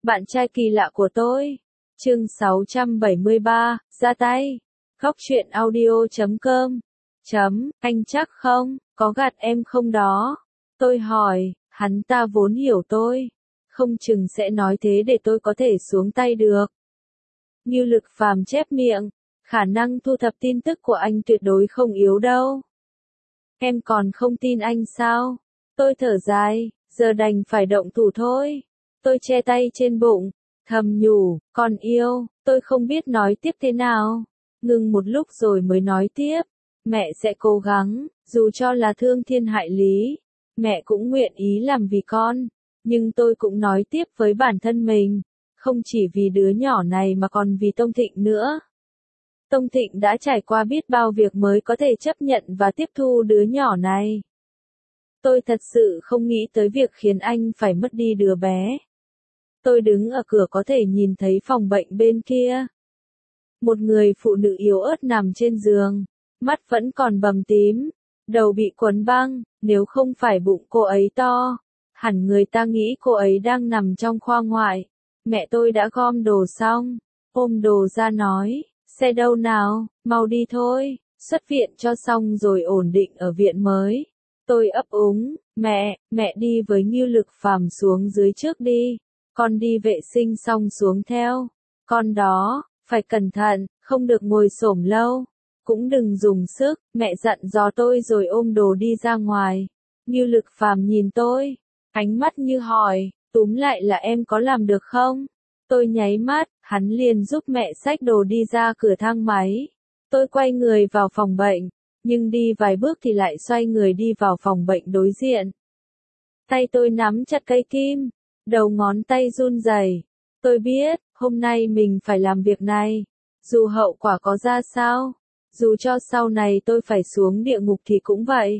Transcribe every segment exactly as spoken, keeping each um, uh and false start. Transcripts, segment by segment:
Bạn trai kỳ lạ của tôi. Chương sáu trăm bảy mươi ba, ra tay. Góc truyện audio chấm com. Chấm, anh chắc không, có gạt em không đó? Tôi hỏi, hắn ta vốn hiểu tôi. Không chừng sẽ nói thế để tôi có thể xuống tay được. Như Lực Phàm chép miệng, khả năng thu thập tin tức của anh tuyệt đối không yếu đâu. Em còn không tin anh sao? Tôi thở dài, giờ đành phải động thủ thôi. Tôi che tay trên bụng, thầm nhủ, con yêu, tôi không biết nói tiếp thế nào. Ngừng một lúc rồi mới nói tiếp, mẹ sẽ cố gắng, dù cho là thương thiên hại lý, mẹ cũng nguyện ý làm vì con. Nhưng tôi cũng nói tiếp với bản thân mình, không chỉ vì đứa nhỏ này mà còn vì Tông Thịnh nữa. Tông Thịnh đã trải qua biết bao việc mới có thể chấp nhận và tiếp thu đứa nhỏ này. Tôi thật sự không nghĩ tới việc khiến anh phải mất đi đứa bé. Tôi đứng ở cửa có thể nhìn thấy phòng bệnh bên kia. Một người phụ nữ yếu ớt nằm trên giường, mắt vẫn còn bầm tím, đầu bị quấn băng, nếu không phải bụng cô ấy to, hẳn người ta nghĩ cô ấy đang nằm trong khoa ngoại. Mẹ tôi đã gom đồ xong, ôm đồ ra nói, xe đâu nào, mau đi thôi, xuất viện cho xong rồi ổn định ở viện mới. Tôi ấp úng, mẹ, mẹ đi với Ngưu Lực Phàm xuống dưới trước đi, con đi vệ sinh xong xuống theo. Con đó, phải cẩn thận, không được ngồi xổm lâu, cũng đừng dùng sức, mẹ dặn dò tôi rồi ôm đồ đi ra ngoài. Ngưu Lực Phàm nhìn tôi, ánh mắt như hỏi, túm lại là em có làm được không? Tôi nháy mắt, hắn liền giúp mẹ xách đồ đi ra cửa thang máy. Tôi quay người vào phòng bệnh, nhưng đi vài bước thì lại xoay người đi vào phòng bệnh đối diện. Tay tôi nắm chặt cây kim, đầu ngón tay run rẩy. Tôi biết, hôm nay mình phải làm việc này, dù hậu quả có ra sao, dù cho sau này tôi phải xuống địa ngục thì cũng vậy.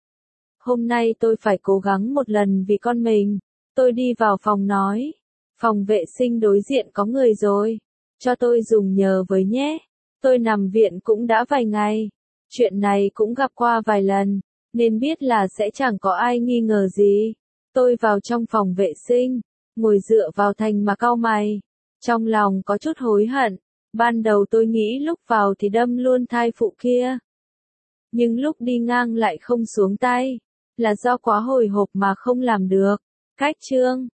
Hôm nay tôi phải cố gắng một lần vì con mình. Tôi đi vào phòng nói, phòng vệ sinh đối diện có người rồi, cho tôi dùng nhờ với nhé. Tôi nằm viện cũng đã vài ngày, chuyện này cũng gặp qua vài lần, nên biết là sẽ chẳng có ai nghi ngờ gì. Tôi vào trong phòng vệ sinh, ngồi dựa vào thành mà cau mày, trong lòng có chút hối hận. Ban đầu tôi nghĩ lúc vào thì đâm luôn thai phụ kia, nhưng lúc đi ngang lại không xuống tay, là do quá hồi hộp mà không làm được. Cách chương